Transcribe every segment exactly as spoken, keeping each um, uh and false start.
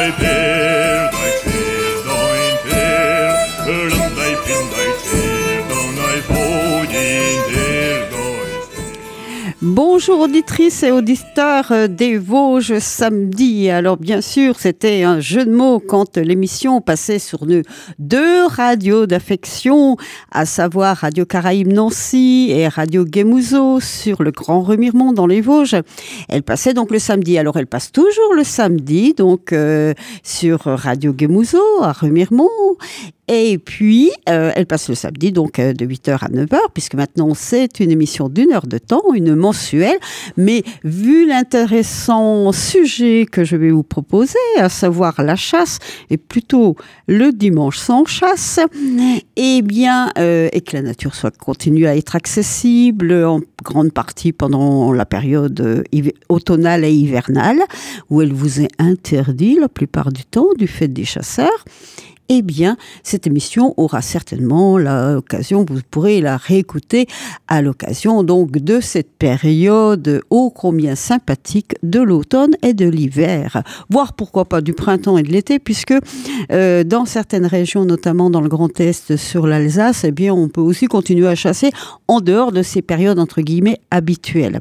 Bonjour auditrices et auditeurs des Vosges samedi. Alors bien sûr, c'était un jeu de mots quand l'émission passait sur nos deux radios d'affection, à savoir Radio Caraïbes Nancy et Radio Guémouzo sur le Grand Remiremont dans les Vosges. Elle passait donc le samedi. Alors elle passe toujours le samedi, donc euh, sur Radio Guémouzo à Remiremont. Et puis, euh, elle passe le samedi, donc euh, de huit heures à neuf heures, puisque maintenant c'est une émission d'une heure de temps, une mensuelle. Mais vu l'intéressant sujet que je vais vous proposer, à savoir la chasse, et plutôt le dimanche sans chasse, eh bien, euh, et que la nature soit continue à être accessible en grande partie pendant la période euh, automnale et hivernale, où elle vous est interdite la plupart du temps du fait des chasseurs. Eh bien, cette émission aura certainement l'occasion, vous pourrez la réécouter à l'occasion donc de cette période ô combien sympathique de l'automne et de l'hiver, voire pourquoi pas du printemps et de l'été, puisque euh, dans certaines régions, notamment dans le Grand Est, sur l'Alsace, eh bien, on peut aussi continuer à chasser en dehors de ces périodes entre guillemets habituelles.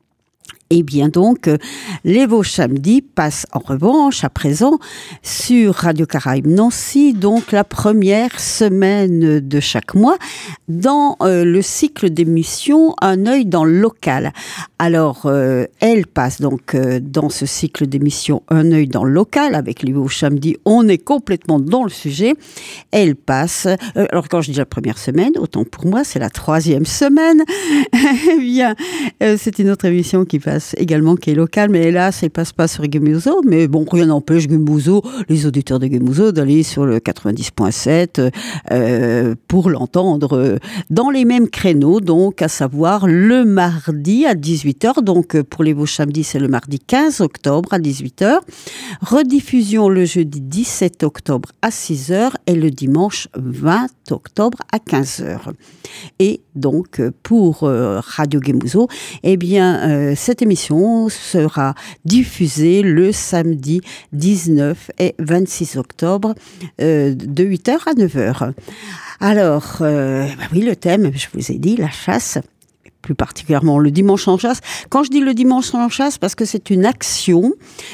Eh bien donc, les Vosges samedi passent en revanche à présent sur Radio Caraïbes Nancy, donc la première semaine de chaque mois, dans euh, le cycle d'émissions Un œil dans le local. Alors, euh, elle passe donc euh, dans ce cycle d'émissions Un œil dans le local, avec les Vosges samedi, on est complètement dans le sujet. Elle passe, euh, alors quand je dis la première semaine, autant pour moi, c'est la troisième semaine. Eh bien, euh, c'est une autre émission qui passe également qui est locale, mais hélas, elle passe pas sur Guémouzo, mais bon, rien n'empêche Guémouzo, les auditeurs de Guémouzo, d'aller sur le quatre-vingt-dix virgule sept euh, pour l'entendre dans les mêmes créneaux, donc à savoir le mardi à dix-huit heures, donc pour les Vosges samedi, c'est le mardi quinze octobre à dix-huit heures, rediffusion le jeudi dix-sept octobre à six heures et le dimanche vingt octobre à quinze heures. Et donc, pour euh, Radio Guémouzo, eh bien, euh, cette émission sera diffusée le samedi dix-neuf et vingt-six octobre euh, de huit heures à neuf heures. Alors, euh, bah oui, le thème, je vous ai dit, la chasse, plus particulièrement le dimanche en chasse. Quand je dis le dimanche en chasse, parce que c'est une action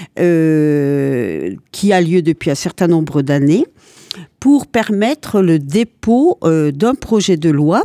euh, qui a lieu depuis un certain nombre d'années pour permettre le dépôt euh, d'un projet de loi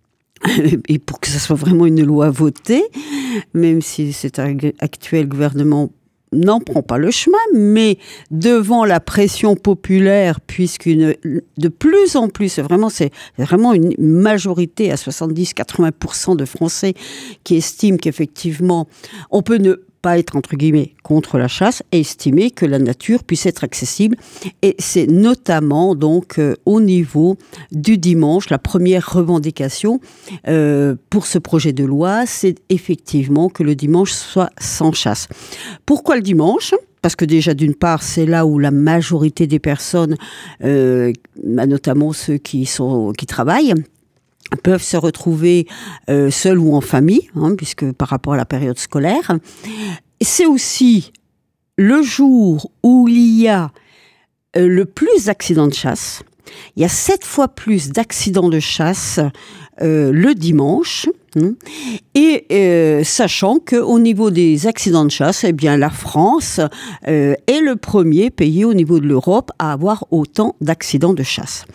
et pour que ce soit vraiment une loi votée, même si cet actuel gouvernement n'en prend pas le chemin, mais devant la pression populaire, puisqu'une de plus en plus, vraiment, c'est vraiment une majorité à soixante-dix à quatre-vingts pour cent de Français qui estiment qu'effectivement, on peut ne pas être, entre guillemets, contre la chasse et estimer que la nature puisse être accessible. Et c'est notamment, donc, euh, au niveau du dimanche, la première revendication euh, pour ce projet de loi, c'est effectivement que le dimanche soit sans chasse. Pourquoi le dimanche ? Parce que déjà, d'une part, c'est là où la majorité des personnes, euh, notamment ceux qui, sont, qui travaillent, peuvent se retrouver euh, seuls ou en famille, hein, puisque par rapport à la période scolaire. C'est aussi le jour où il y a euh, le plus d'accidents de chasse. Il y a sept fois plus d'accidents de chasse euh, le dimanche. Hein, et euh, sachant qu'au niveau des accidents de chasse, eh bien, la France euh, est le premier pays au niveau de l'Europe à avoir autant d'accidents de chasse.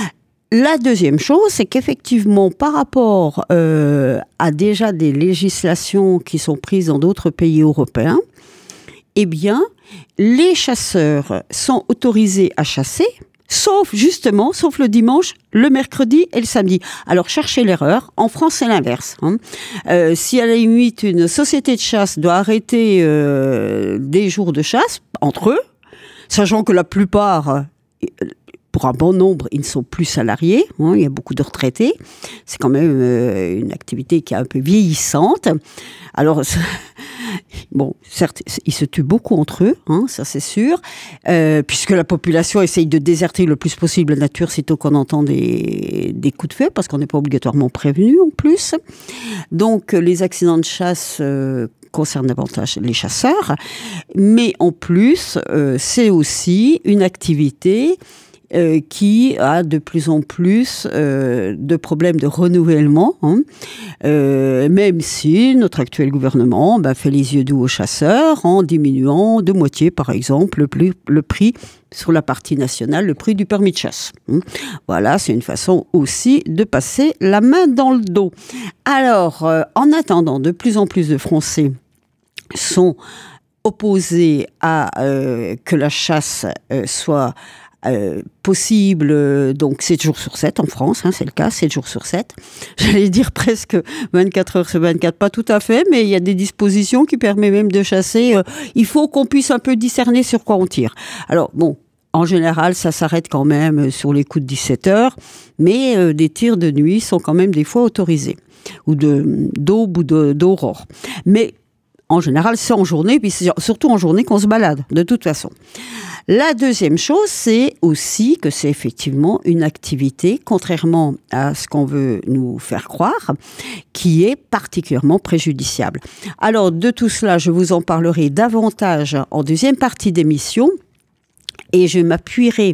La deuxième chose, c'est qu'effectivement, par rapport euh, à déjà des législations qui sont prises dans d'autres pays européens, eh bien, les chasseurs sont autorisés à chasser, sauf justement, sauf le dimanche, le mercredi et le samedi. Alors, cherchez l'erreur. En France, c'est l'inverse. Hein. Euh, si à la limite, une société de chasse doit arrêter euh, des jours de chasse entre eux, sachant que la plupart... Euh, Pour un bon nombre, ils ne sont plus salariés. Hein, il y a beaucoup de retraités. C'est quand même euh, une activité qui est un peu vieillissante. Alors, bon, certes, ils se tuent beaucoup entre eux, hein, ça c'est sûr, euh, puisque la population essaye de déserter le plus possible la nature sitôt qu'on entend des, des coups de feu, parce qu'on n'est pas obligatoirement prévenu en plus. Donc, les accidents de chasse euh, concerne davantage les chasseurs, mais en plus, euh, c'est aussi une activité Euh, qui a de plus en plus euh, de problèmes de renouvellement, hein, euh, même si notre actuel gouvernement bah, fait les yeux doux aux chasseurs en diminuant de moitié, par exemple, le, plus, le prix sur la partie nationale, le prix du permis de chasse. Hein. Voilà, c'est une façon aussi de passer la main dans le dos. Alors, euh, en attendant, de plus en plus de Français sont opposés à euh, que la chasse euh, soit Euh, possible, euh, donc sept jours sur sept en France, hein, c'est le cas, sept jours sur sept. J'allais dire presque vingt-quatre heures sur vingt-quatre, pas tout à fait, mais il y a des dispositions qui permettent même de chasser. Euh, il faut qu'on puisse un peu discerner sur quoi on tire. Alors, bon, en général, ça s'arrête quand même sur les coups de dix-sept heures, mais euh, des tirs de nuit sont quand même des fois autorisés, ou de, d'aube ou de, d'aurore. Mais en général, c'est en journée, puis c'est surtout en journée qu'on se balade, de toute façon. La deuxième chose, c'est aussi que c'est effectivement une activité, contrairement à ce qu'on veut nous faire croire, qui est particulièrement préjudiciable. Alors, de tout cela, je vous en parlerai davantage en deuxième partie d'émission, et je m'appuierai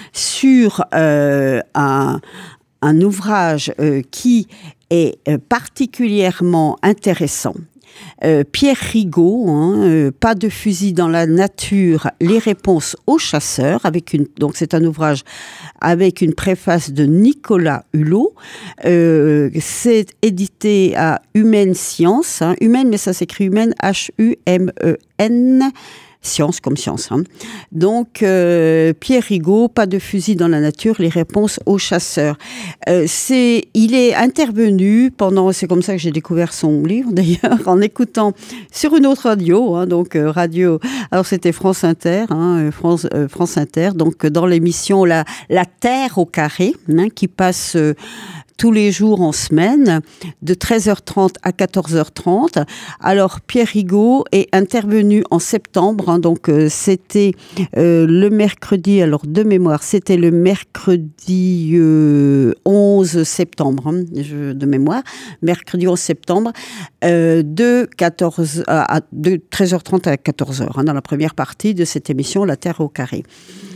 sur euh, un, un ouvrage euh, qui est euh, particulièrement intéressant. Euh, Pierre Rigaud, hein, euh, Pas de fusil dans la nature, les réponses aux chasseurs, avec une, donc c'est un ouvrage avec une préface de Nicolas Hulot. Euh, c'est édité à Humaine Science, hein, Humaine, mais ça s'écrit Humaine, H U M E N, Science comme science. Hein. Donc, euh, Pierre Rigaud, Pas de fusil dans la nature, les réponses aux chasseurs. Euh, c'est, il est intervenu pendant, c'est comme ça que j'ai découvert son livre d'ailleurs, en écoutant sur une autre radio, hein, donc euh, radio, alors c'était France Inter, hein, France, euh, France Inter, donc dans l'émission La, La Terre au carré, hein, qui passe euh, tous les jours en semaine, de treize heures trente à quatorze heures trente. Alors, Pierre Rigaud est intervenu en septembre, hein, donc euh, c'était euh, le mercredi, alors de mémoire, c'était le mercredi euh, onze septembre, hein, je, de mémoire, mercredi onze septembre, euh, de, quatorze, à, de treize heures trente à quatorze heures, hein, dans la première partie de cette émission, La Terre au carré.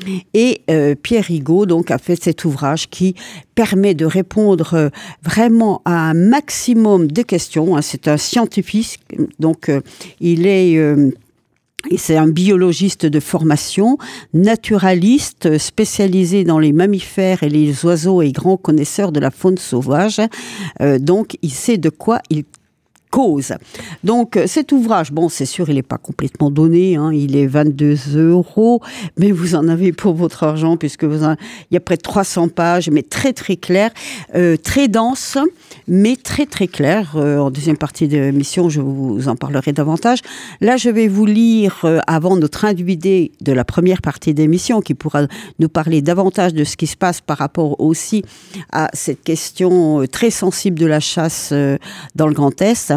Et euh, Pierre Rigaud donc, a fait cet ouvrage qui permet de répondre euh, vraiment à un maximum de questions. Hein. C'est un scientifique, donc euh, il est... Euh, Et c'est un biologiste de formation, naturaliste, spécialisé dans les mammifères et les oiseaux et grand connaisseur de la faune sauvage. Euh, donc, il sait de quoi il cause. Donc, cet ouvrage, bon, c'est sûr, il n'est pas complètement donné, hein, il est vingt-deux euros, mais vous en avez pour votre argent, puisque vous en, il y a près de trois cents pages, mais très, très clair, euh, très dense, mais très, très clair. Euh, en deuxième partie de l'émission, je vous en parlerai davantage. Là, je vais vous lire, euh, avant notre invité de la première partie d'émission, qui pourra nous parler davantage de ce qui se passe par rapport aussi à cette question euh, très sensible de la chasse euh, dans le Grand Est.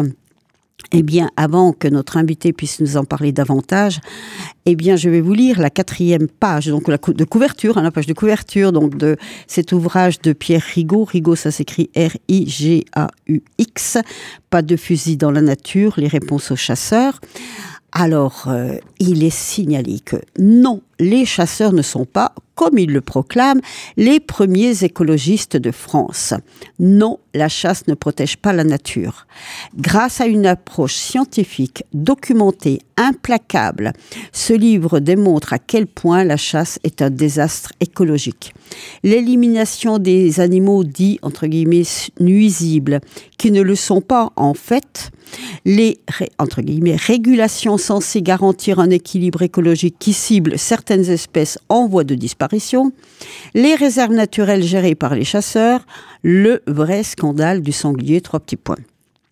Eh bien, avant que notre invité puisse nous en parler davantage, eh bien, je vais vous lire la quatrième page, donc la de couverture, hein, la page de couverture, donc de cet ouvrage de Pierre Rigaud. Rigaud, ça s'écrit R I G A U X. Pas de fusil dans la nature, les réponses aux chasseurs. Alors, euh, il est signalé que non, les chasseurs ne sont pas, comme ils le proclament, les premiers écologistes de France. Non, la chasse ne protège pas la nature. Grâce à une approche scientifique, documentée, implacable, ce livre démontre à quel point la chasse est un désastre écologique. L'élimination des animaux dits, entre guillemets, nuisibles, qui ne le sont pas en fait, les, entre guillemets, régulations censées garantir un équilibre écologique qui cible certaines espèces en voie de disparition, les réserves naturelles gérées par les chasseurs, le vrai scandale du sanglier, trois petits points.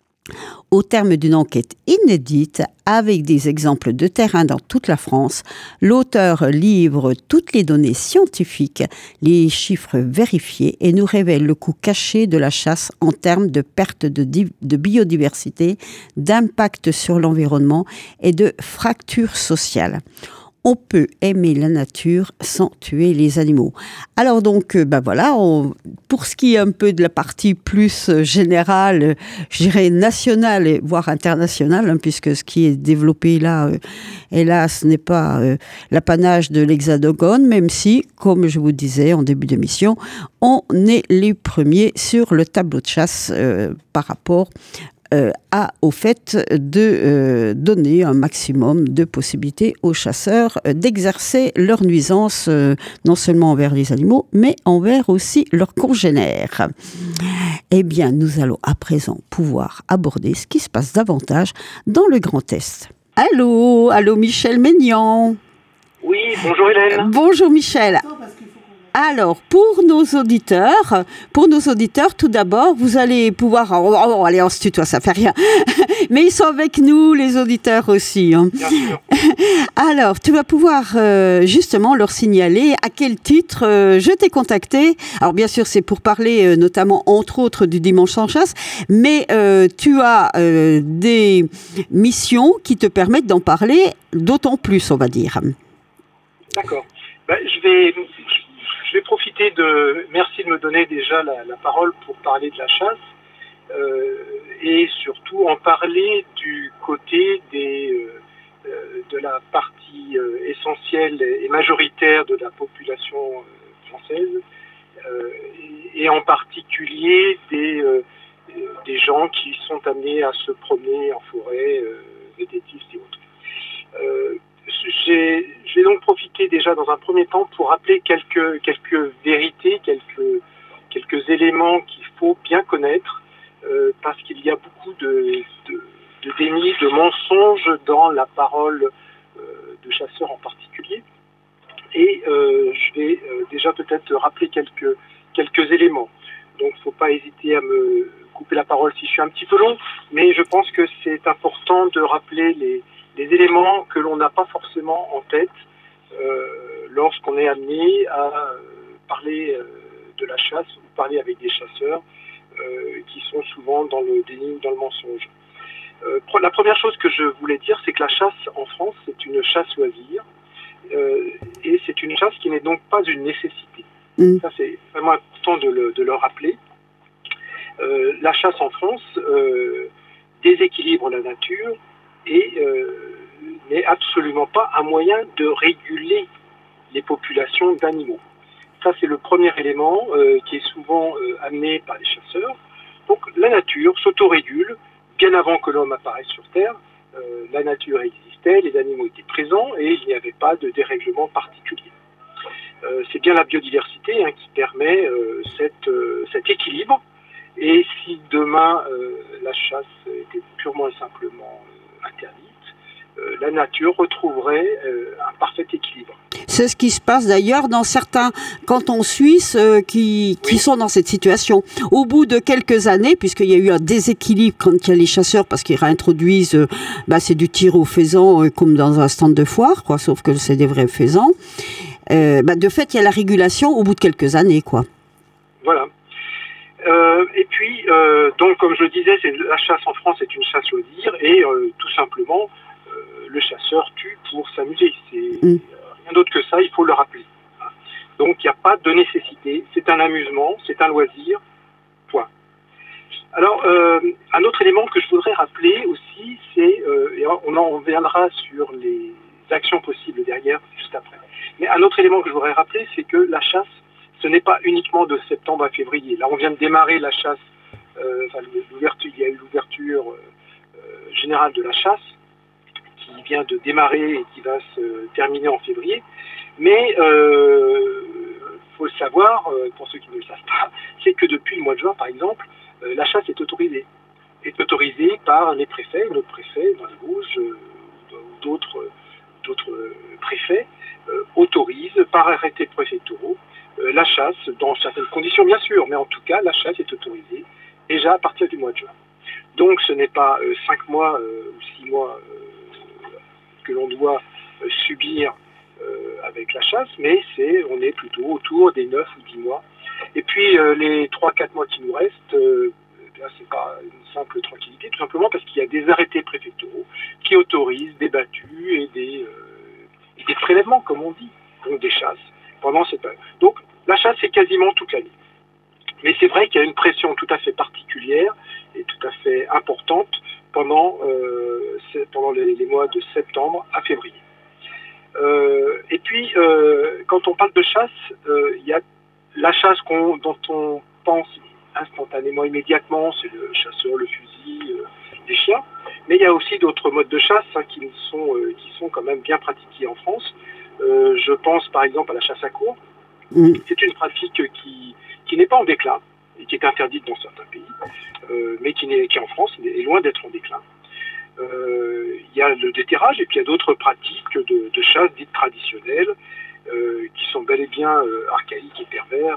Au terme d'une enquête inédite, avec des exemples de terrain dans toute la France, l'auteur livre toutes les données scientifiques, les chiffres vérifiés et nous révèle le coût caché de la chasse en termes de perte de, di- de biodiversité, d'impact sur l'environnement et de fracture sociale. on peut aimer la nature sans tuer les animaux. Alors donc, euh, ben voilà, on, pour ce qui est un peu de la partie plus euh, générale, euh, je dirais nationale, et, voire internationale, hein, puisque ce qui est développé là, euh, hélas, n'est pas euh, l'apanage de l'Hexagone, même si, comme je vous disais en début d'émission, on est les premiers sur le tableau de chasse euh, par rapport Euh, à, au fait de euh, donner un maximum de possibilités aux chasseurs euh, d'exercer leur nuisance euh, non seulement envers les animaux, mais envers aussi leurs congénères. Eh bien, nous allons à présent pouvoir aborder ce qui se passe davantage dans le Grand Est. Allô, allô Michel Maignan. Oui, bonjour Hélène. Euh, bonjour Michel. Alors, pour nos auditeurs, pour nos auditeurs, tout d'abord, vous allez pouvoir... Oh, oh, allez, on se tutoie, ça fait rien. Mais ils sont avec nous, les auditeurs aussi. Hein. Bien sûr. Alors, tu vas pouvoir euh, justement leur signaler à quel titre euh, je t'ai contacté. Alors, bien sûr, c'est pour parler euh, notamment, entre autres, du Dimanche sans chasse. Mais euh, tu as euh, des missions qui te permettent d'en parler d'autant plus, on va dire. D'accord. Ben, je vais... Je vais profiter de... Merci de me donner déjà la, la parole pour parler de la chasse euh, et surtout en parler du côté des, euh, de la partie euh, essentielle et majoritaire de la population euh, française euh, et, et en particulier des, euh, des gens qui sont amenés à se promener en forêt, euh, vététistes et autres. Euh, J'ai, je vais donc profiter déjà dans un premier temps pour rappeler quelques, quelques vérités, quelques, quelques éléments qu'il faut bien connaître, euh, parce qu'il y a beaucoup de, de, de déni, de mensonges dans la parole euh, de chasseurs en particulier. Et euh, je vais euh, déjà peut-être rappeler quelques, quelques éléments. Donc il ne faut pas hésiter à me couper la parole si je suis un petit peu long, mais je pense que c'est important de rappeler les des éléments que l'on n'a pas forcément en tête euh, lorsqu'on est amené à euh, parler euh, de la chasse ou parler avec des chasseurs euh, qui sont souvent dans le déni ou dans le mensonge. Euh, la première chose que je voulais dire, c'est que la chasse en France, c'est une chasse loisir euh, et c'est une chasse qui n'est donc pas une nécessité. Mmh. Ça, c'est vraiment important de le, de le rappeler. Euh, la chasse en France euh, déséquilibre la nature et euh, n'est absolument pas un moyen de réguler les populations d'animaux. Ça, c'est le premier élément euh, qui est souvent euh, amené par les chasseurs. Donc, la nature s'autorégule bien avant que l'homme apparaisse sur Terre. Euh, la nature existait, les animaux étaient présents et il n'y avait pas de dérèglement particulier. Euh, c'est bien la biodiversité hein, qui permet euh, cette, euh, cet équilibre. Et si demain, euh, la chasse était purement et simplement euh, interdite, euh, la nature retrouverait euh, un parfait équilibre. C'est ce qui se passe d'ailleurs dans certains cantons suisses euh, qui, qui oui. sont dans cette situation. Au bout de quelques années, puisqu'il y a eu un déséquilibre quand il y a les chasseurs, parce qu'ils réintroduisent, euh, bah, c'est du tir au faisan euh, comme dans un stand de foire, quoi, sauf que c'est des vrais faisans. Euh, bah, de fait, il y a la régulation au bout de quelques années, quoi. Voilà. Euh, et puis, euh, donc, comme je le disais, c'est, la chasse en France est une chasse loisir et euh, tout simplement, euh, le chasseur tue pour s'amuser. C'est mm. rien d'autre que ça, il faut le rappeler. Donc, il n'y a pas de nécessité, c'est un amusement, c'est un loisir, point. Alors, euh, un autre élément que je voudrais rappeler aussi, c'est, euh, et on en reviendra sur les actions possibles derrière, juste après. Mais un autre élément que je voudrais rappeler, c'est que la chasse, ce n'est pas uniquement de septembre à février. Là, on vient de démarrer la chasse, euh, enfin, l'ouverture, il y a eu l'ouverture euh, générale de la chasse, qui vient de démarrer et qui va se terminer en février. Mais il euh, faut le savoir, euh, pour ceux qui ne le savent pas, c'est que depuis le mois de juin, par exemple, euh, la chasse est autorisée. Est autorisée par les préfets, notre préfet dans les Vosges, euh, ou d'autres, d'autres préfets, euh, autorisent par arrêté préfectoraux euh, la chasse, dans certaines conditions bien sûr, mais en tout cas, la chasse est autorisée déjà à partir du mois de juin. Donc ce n'est pas euh, cinq mois euh, ou six mois euh, que l'on doit euh, subir euh, avec la chasse, mais c'est, on est plutôt autour des neuf ou dix mois. Et puis euh, les trois quatre mois qui nous restent, euh, là, c'est pas une simple tranquillité, tout simplement parce qu'il y a des arrêtés préfectoraux qui autorisent des battues et des, euh, et des prélèvements, comme on dit, donc des chasses, pendant cette période. Donc la chasse, c'est quasiment toute l'année. Mais c'est vrai qu'il y a une pression tout à fait particulière et tout à fait importante pendant, euh, pendant les, les mois de septembre à février. Euh, et puis, euh, quand on parle de chasse, euh, il y a la chasse qu'on, dont on pense instantanément, immédiatement, c'est le chasseur, le fusil, euh, des chiens. Mais il y a aussi d'autres modes de chasse hein, qui, sont, euh, qui sont quand même bien pratiqués en France. Euh, je pense par exemple à la chasse à courre. Mmh. C'est une pratique qui, qui n'est pas en déclin et qui est interdite dans certains pays, euh, mais qui, n'est, qui en France est loin d'être en déclin. Euh, il y a le déterrage et puis il y a d'autres pratiques de, de chasse dites traditionnelles euh, qui sont bel et bien euh, archaïques et pervers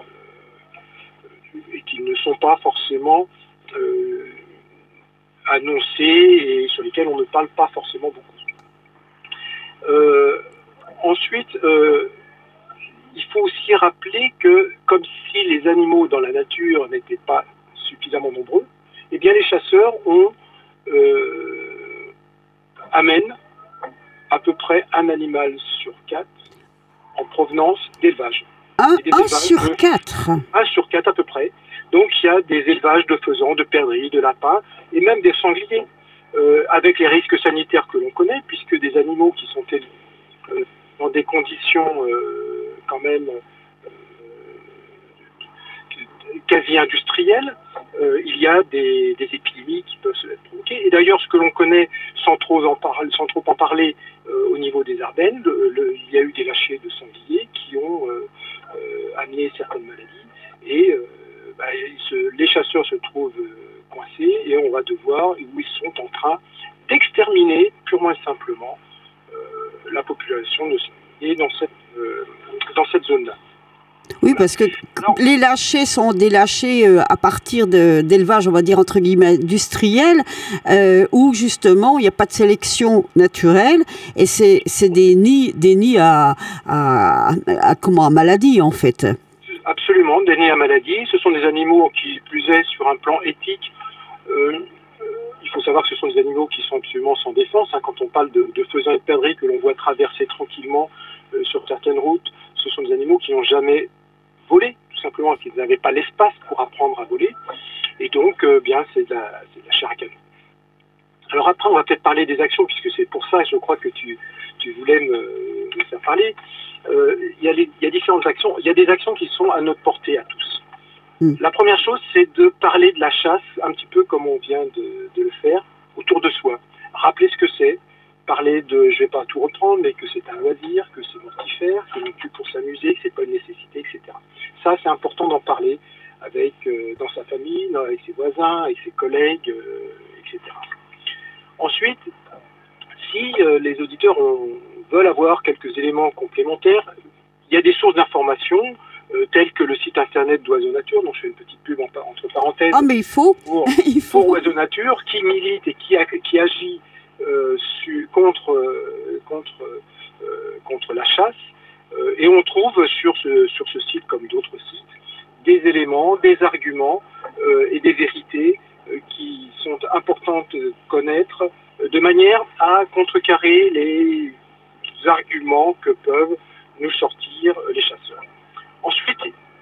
euh, et qui ne sont pas forcément euh, annoncées et sur lesquelles on ne parle pas forcément beaucoup. Euh, ensuite, euh, il faut aussi rappeler que comme si les animaux dans la nature n'étaient pas suffisamment nombreux, eh bien les chasseurs ont Euh, amène à peu près un animal sur quatre en provenance d'élevage. Un, un sur de, quatre Un sur quatre à peu près. Donc il y a des élevages de faisans, de perdrix, de lapins et même des sangliers, euh, avec les risques sanitaires que l'on connaît, puisque des animaux qui sont élevés euh, dans des conditions euh, quand même euh, quasi industrielles, euh, il y a des, des épidémies qui peuvent se provoquer. Et d'ailleurs, ce que l'on connaît sans trop en, par, sans trop en parler euh, au niveau des Ardennes, le, le, il y a eu des lâchers de sangliers qui ont euh, euh, amené certaines maladies. Et euh, bah, se, les chasseurs se trouvent euh, coincés et on va devoir, où ils sont en train d'exterminer purement et simplement euh, la population de sangliers dans cette, euh, dans cette zone-là. Oui, parce que non. Les lâchers sont des lâchers euh, à partir de, d'élevage, on va dire entre guillemets industriel, euh, où justement il n'y a pas de sélection naturelle et c'est, c'est des nids, des nids à, à, à, à comment, à maladie en fait. Absolument, des nids à maladie. Ce sont des animaux qui plus est sur un plan éthique. Euh, il faut savoir que ce sont des animaux qui sont absolument sans défense. Hein, quand on parle de, de faisans et de perdrix que l'on voit traverser tranquillement euh, sur certaines routes, ce sont des animaux qui n'ont jamais volé, tout simplement, qu'ils n'avaient pas l'espace pour apprendre à voler. Et donc, euh, bien, c'est de, la, c'est de la chair à canon. Alors après, on va peut-être parler des actions, puisque c'est pour ça, je crois, que tu, tu voulais me, me faire parler. Euh, il y a les, il y a différentes actions. Il y a des actions qui sont à notre portée à tous. Mmh. La première chose, c'est de parler de la chasse, un petit peu comme on vient de, de le faire, autour de soi. Rappeler ce que c'est. Parler de, je ne vais pas tout reprendre, mais que c'est un loisir, que c'est mortifère, que l'on tue pour s'amuser, que c'est pas une nécessité, et cetera. Ça, c'est important d'en parler avec, euh, dans sa famille, avec ses voisins, avec ses collègues, euh, et cetera. Ensuite, si euh, les auditeurs ont, veulent avoir quelques éléments complémentaires, il y a des sources d'informations, euh, telles que le site internet d'Oiseaux Nature, dont je fais une petite pub en, entre parenthèses. Ah, mais il faut, pour, il faut. pour Oiseaux Nature, qui milite et qui, a, qui agit Euh, su, contre, euh, contre, euh, contre la chasse euh, et on trouve sur ce, sur ce site comme d'autres sites des éléments, des arguments euh, et des vérités euh, qui sont importantes de connaître euh, de manière à contrecarrer les arguments que peuvent nous sortir les chasseurs. Ensuite,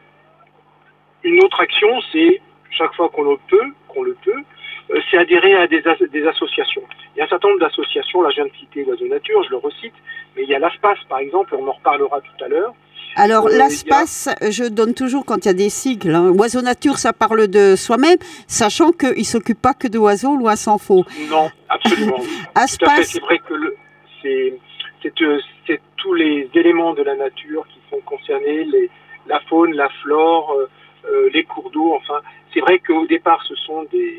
une autre action, c'est chaque fois qu'on le peut, qu'on le peut, euh, c'est adhérer à des, as- des associations. Il y a un certain nombre d'associations, là je viens de citer Oiseaux Nature, je le recite, mais il y a l'ASPAS par exemple, on en reparlera tout à l'heure. Alors euh, l'ASPAS, a... je donne toujours quand il y a des sigles, hein. Oiseaux Nature, ça parle de soi-même, sachant qu'il ne s'occupe pas que d'oiseaux, loin s'en faut. Non, absolument. ASPAS... Tout à fait, c'est vrai que le, c'est, c'est, euh, c'est tous les éléments de la nature qui sont concernés, les, la faune, la flore, euh, euh, les cours d'eau, enfin, c'est vrai qu'au départ ce sont des...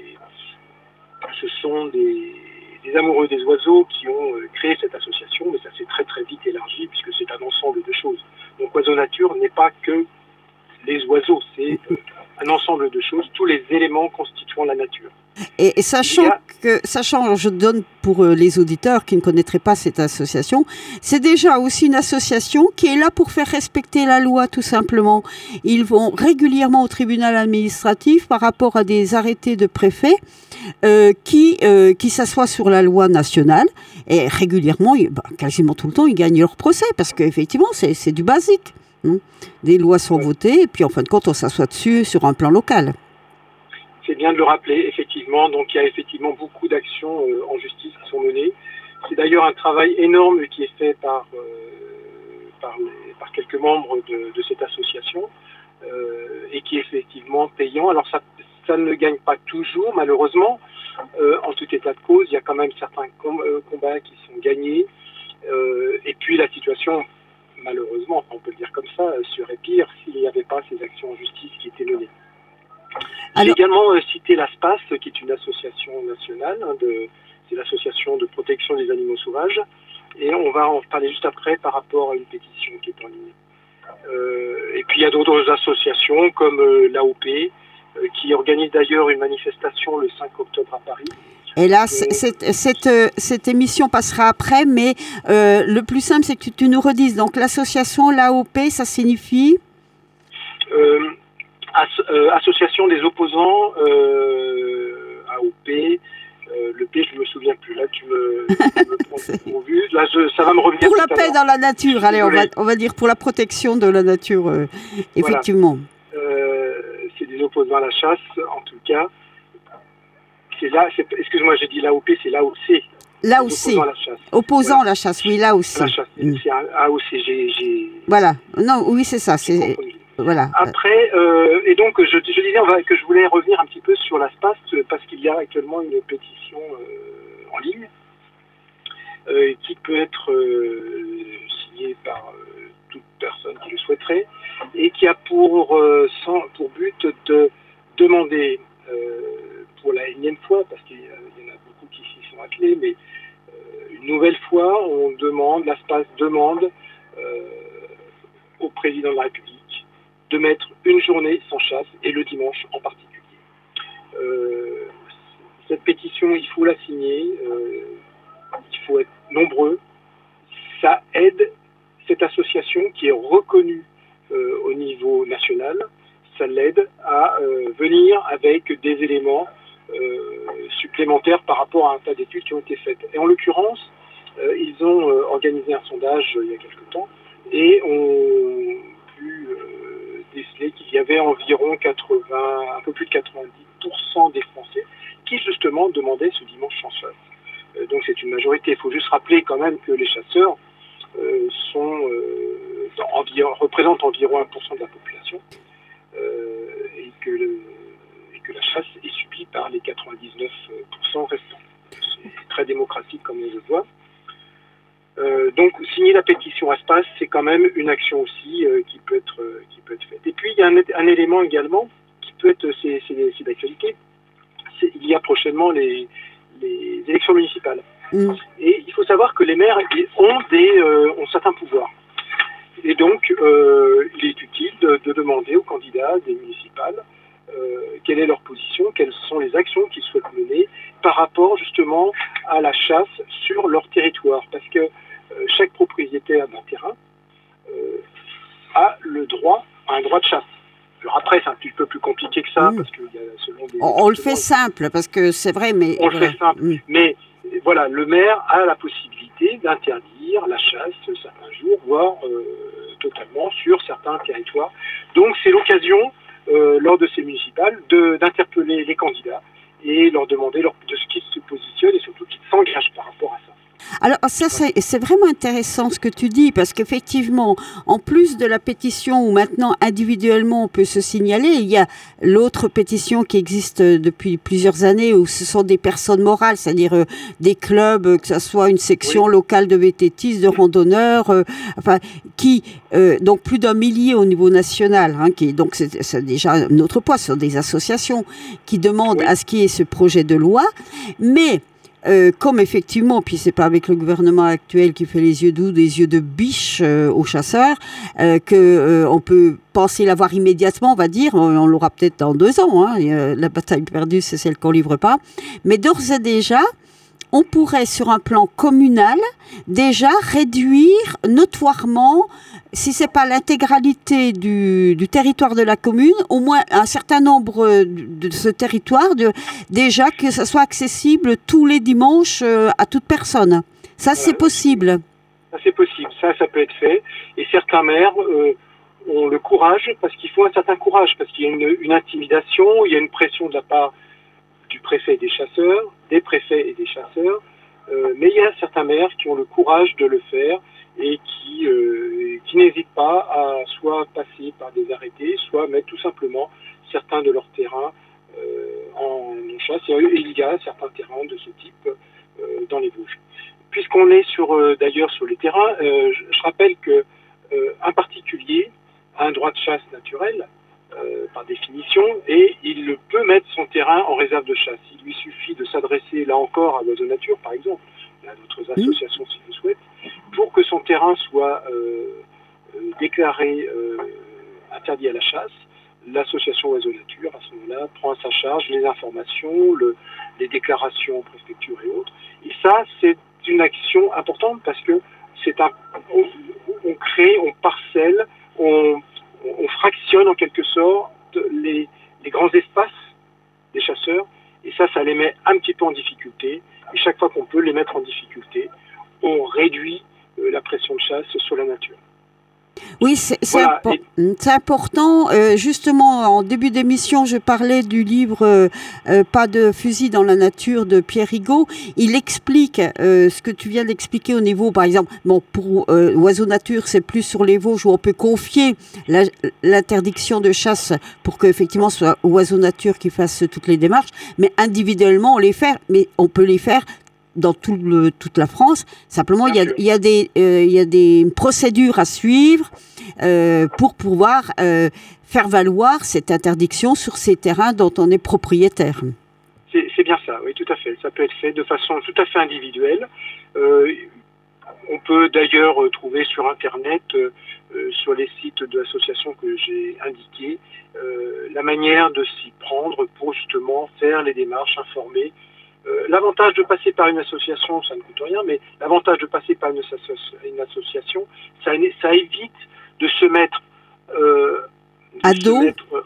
Ce sont des, des amoureux des oiseaux qui ont euh, créé cette association, mais ça s'est très très vite élargi puisque c'est un ensemble de choses. Donc Oiseaux Nature n'est pas que les oiseaux, c'est euh, un ensemble de choses, tous les éléments constituant la nature. Et, et sachant a... que, sachant, je donne pour les auditeurs qui ne connaîtraient pas cette association, c'est déjà aussi une association qui est là pour faire respecter la loi, tout simplement. Ils vont régulièrement au tribunal administratif par rapport à des arrêtés de préfet euh, qui, euh, qui s'assoient sur la loi nationale. Et régulièrement, bah, quasiment tout le temps, ils gagnent leur procès parce qu'effectivement, c'est, c'est du basique. Hein. Des lois sont ouais. votées et puis en fin de compte, on s'assoit dessus sur un plan local. C'est bien de le rappeler, effectivement. Donc, il y a effectivement beaucoup d'actions euh, en justice qui sont menées. C'est d'ailleurs un travail énorme qui est fait par, euh, par, les, par quelques membres de, de cette association euh, et qui est effectivement payant. Alors, ça, ça ne gagne pas toujours, malheureusement. Euh, en tout état de cause, il y a quand même certains com- euh, combats qui sont gagnés. Euh, et puis, la situation, malheureusement, on peut le dire comme ça, serait pire s'il n'y avait pas ces actions en justice qui étaient menées. J'ai également euh, cité l'ASPAS, qui est une association nationale, hein, de, c'est l'association de protection des animaux sauvages, et on va en parler juste après par rapport à une pétition qui est en ligne. Euh, et puis il y a d'autres associations comme euh, l'A O P, euh, qui organise d'ailleurs une manifestation le cinq octobre à Paris. Et là, et... cette, cette, cette émission passera après, mais euh, le plus simple, c'est que tu, tu nous redises. Donc l'association l'A O P, ça signifie euh, As, euh, Association des opposants, euh, A O P, euh, le P, je ne me souviens plus. Là, tu me, tu me prends pour vu. Là, je, ça va me revenir. Pour la paix dans la nature, allez, on va, on va dire pour la protection de la nature, euh, effectivement. Voilà. Euh, c'est des opposants à la chasse, en tout cas. C'est là, c'est, excuse-moi, j'ai dit l'A O P, c'est l'A O C. L'A O C. Opposant à la chasse. Opposant voilà. à la chasse, oui, l'A O C. La chasse, mm. c'est un A O C, j'ai, j'ai... Voilà, non, oui, c'est ça, c'est... Voilà. Après, euh, et donc je, je disais on va, que je voulais revenir un petit peu sur l'ASPAS parce qu'il y a actuellement une pétition euh, en ligne euh, qui peut être euh, signée par euh, toute personne qui le souhaiterait et qui a pour, euh, sans, pour but de demander euh, pour la énième fois, parce qu'il y, a, il y en a beaucoup qui s'y sont attelés, mais euh, une nouvelle fois on demande, l'ASPAS demande euh, au président de la République de mettre une journée sans chasse, et le dimanche en particulier. Euh, cette pétition, il faut la signer, euh, il faut être nombreux. Ça aide cette association qui est reconnue euh, au niveau national, ça l'aide à euh, venir avec des éléments euh, supplémentaires par rapport à un tas d'études qui ont été faites. Et en l'occurrence, euh, ils ont euh, organisé un sondage euh, il y a quelque temps, et ont pu euh, déceler qu'il y avait environ quatre-vingts, un peu plus de quatre-vingt-dix pour cent des Français qui justement demandaient ce dimanche sans chasse. Euh, donc c'est une majorité. Il faut juste rappeler quand même que les chasseurs euh, sont, euh, environ, représentent environ un pour cent de la population euh, et, que le, et que la chasse est subie par les quatre-vingt-dix-neuf pour cent restants. C'est très démocratique comme on le voit. Euh, donc signer la pétition ASPAS, c'est quand même une action aussi euh, qui peut être euh, qui peut être faite. Et puis il y a un, un élément également qui peut être c'est, c'est, c'est d'actualité. C'est, il y a prochainement les, les élections municipales. Mmh. Et il faut savoir que les maires ont des euh, ont certains pouvoirs. Et donc euh, il est utile de, de demander aux candidats des municipales euh, quelle est leur position, quelles sont les actions qu'ils souhaitent mener par rapport justement à la chasse sur leur territoire, parce que Euh, chaque propriétaire d'un terrain euh, a le droit, a un droit de chasse. Alors après, c'est un petit peu plus compliqué que ça, mmh. parce que y a, selon des... On, on le fait simple, parce que c'est vrai, mais... On voilà. le fait simple, mmh. mais voilà, le maire a la possibilité d'interdire la chasse certains jours, voire euh, totalement sur certains territoires. Donc c'est l'occasion, euh, lors de ces municipales, de, d'interpeller les candidats et leur demander leur, de ce qu'ils se positionnent et surtout qu'ils s'engagent par rapport à ça. Alors ça, c'est, c'est vraiment intéressant ce que tu dis, parce qu'effectivement, en plus de la pétition où maintenant individuellement on peut se signaler, il y a l'autre pétition qui existe depuis plusieurs années où ce sont des personnes morales, c'est-à-dire euh, des clubs, que ce soit une section oui. locale de vététistes, de randonneurs, euh, enfin, qui, euh, donc plus d'un millier au niveau national, hein, qui, donc c'est, c'est déjà un autre poids, ce sont des associations qui demandent oui. à ce qu'il y ait ce projet de loi, mais euh, comme effectivement, puis c'est pas avec le gouvernement actuel qui fait les yeux doux, des yeux de biche euh, aux chasseurs, euh, que euh, on peut penser l'avoir immédiatement, on va dire, on, on l'aura peut-être dans deux ans, hein, et, euh, la bataille perdue, c'est celle qu'on livre pas, mais d'ores et déjà, on pourrait, sur un plan communal, déjà réduire notoirement, si c'est pas l'intégralité du, du territoire de la commune, au moins un certain nombre de ce territoire, de, déjà que ça soit accessible tous les dimanches à toute personne. Ça, voilà, c'est possible. Ça, c'est possible. Ça, ça peut être fait. Et certains maires euh, ont le courage, parce qu'il faut un certain courage, parce qu'il y a une, une intimidation, il y a une pression de la part du préfet et des chasseurs, des préfets et des chasseurs, euh, mais il y a certains maires qui ont le courage de le faire et qui, euh, qui n'hésitent pas à soit passer par des arrêtés, soit mettre tout simplement certains de leurs terrains euh, en non-chasse. Et il y a certains terrains de ce type euh, dans les Vosges. Puisqu'on est sur, euh, d'ailleurs sur les terrains, euh, je, je rappelle que euh, un particulier a un droit de chasse naturel, Euh, par définition, et il peut mettre son terrain en réserve de chasse. Il lui suffit de s'adresser, là encore, à Oiseaux Nature, par exemple, à d'autres associations s'il le souhaite, pour que son terrain soit euh, euh, déclaré euh, interdit à la chasse. L'association Oiseaux Nature, à ce moment-là, prend à sa charge les informations, le, les déclarations en préfecture et autres. Et ça, c'est une action importante parce que c'est un, on, on crée, on parcelle, on on fractionne en quelque sorte les, les grands espaces des chasseurs, et ça, ça les met un petit peu en difficulté, et chaque fois qu'on peut les mettre en difficulté, on réduit euh, la pression de chasse sur la nature. Oui, c'est, c'est, voilà. impo- et... c'est important. Euh, justement, en début d'émission, je parlais du livre euh, euh, Pas de fusil dans la nature de Pierre Rigaud. Il explique euh, ce que tu viens d'expliquer au niveau, par exemple, bon, pour euh, Oiseaux Nature, c'est plus sur les Vosges où on peut confier la, l'interdiction de chasse pour qu'effectivement ce soit Oiseaux Nature qui fasse toutes les démarches, mais individuellement, on les fait, mais on peut les faire dans tout le, toute la France. Simplement, il y a, il y a des, euh, il y a des procédures à suivre euh, pour pouvoir euh, faire valoir cette interdiction sur ces terrains dont on est propriétaire. C'est, c'est bien ça, oui, tout à fait. Ça peut être fait de façon tout à fait individuelle. Euh, on peut d'ailleurs trouver sur Internet, euh, sur les sites de l'association que j'ai indiqués, euh, la manière de s'y prendre pour justement faire les démarches, informer. Euh, l'avantage de passer par une association, ça ne coûte rien, mais l'avantage de passer par une, associ- une association, ça, ça évite de se mettre euh, à dos,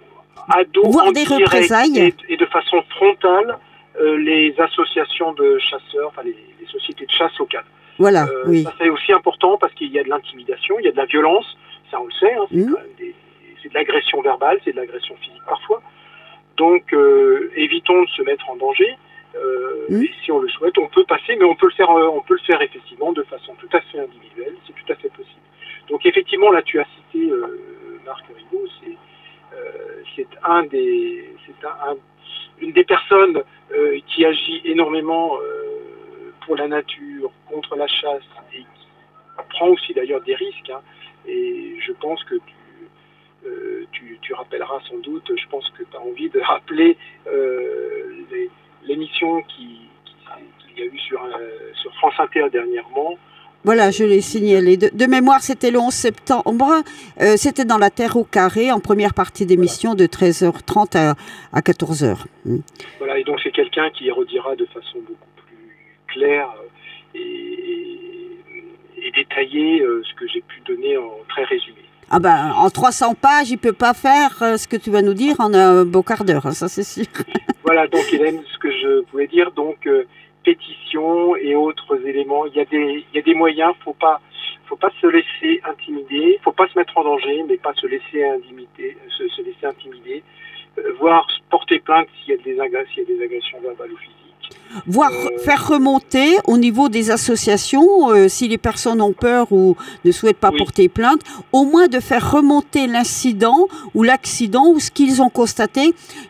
à dos voire des représailles, et, et de façon frontale euh, les associations de chasseurs, enfin les, les sociétés de chasse locales. Voilà, euh, oui. Ça, c'est aussi important parce qu'il y a de l'intimidation, il y a de la violence, ça on le sait, hein, c'est, mmh. quand même des, c'est de l'agression verbale, c'est de l'agression physique parfois. Donc euh, évitons de se mettre en danger. Euh, mmh. Et si on le souhaite, on peut passer, mais on peut le faire, euh, on peut le faire effectivement de façon tout à fait individuelle, c'est tout à fait possible. Donc effectivement, là, tu as cité euh, Marc Rigaud, c'est, euh, c'est un des, c'est un, un, une des personnes euh, qui agit énormément euh, pour la nature, contre la chasse, et qui prend aussi d'ailleurs des risques. Hein, et je pense que tu, euh, tu, tu rappelleras sans doute, je pense que tu as envie de rappeler euh, les l'émission qui, qui, qu'il y a eu sur, euh, sur France Inter dernièrement. Voilà, je l'ai signalé. De, de mémoire, c'était le onze septembre. Euh, c'était dans La Terre au carré, en première partie d'émission, voilà. De treize heures trente à, à quatorze heures. Mmh. Voilà, et donc c'est quelqu'un qui redira de façon beaucoup plus claire et, et, et détaillée euh, ce que j'ai pu donner en très résumé. Ah ben, en trois cents pages, il ne peut pas faire euh, ce que tu vas nous dire en un beau quart d'heure, hein, ça c'est sûr. Voilà, donc Hélène, ce que je pouvais dire, donc euh, pétition et autres éléments, il y a des, il y a des moyens, faut pas, faut pas se laisser intimider, faut pas se mettre en danger, mais pas se laisser intimider, se, se laisser intimider, euh, voire porter plainte s'il y a des, s'il y a des agressions verbales ou physiques. Voire euh... faire remonter au niveau des associations, euh, si les personnes ont peur ou ne souhaitent pas oui. porter plainte, au moins de faire remonter l'incident ou l'accident ou ce qu'ils ont constaté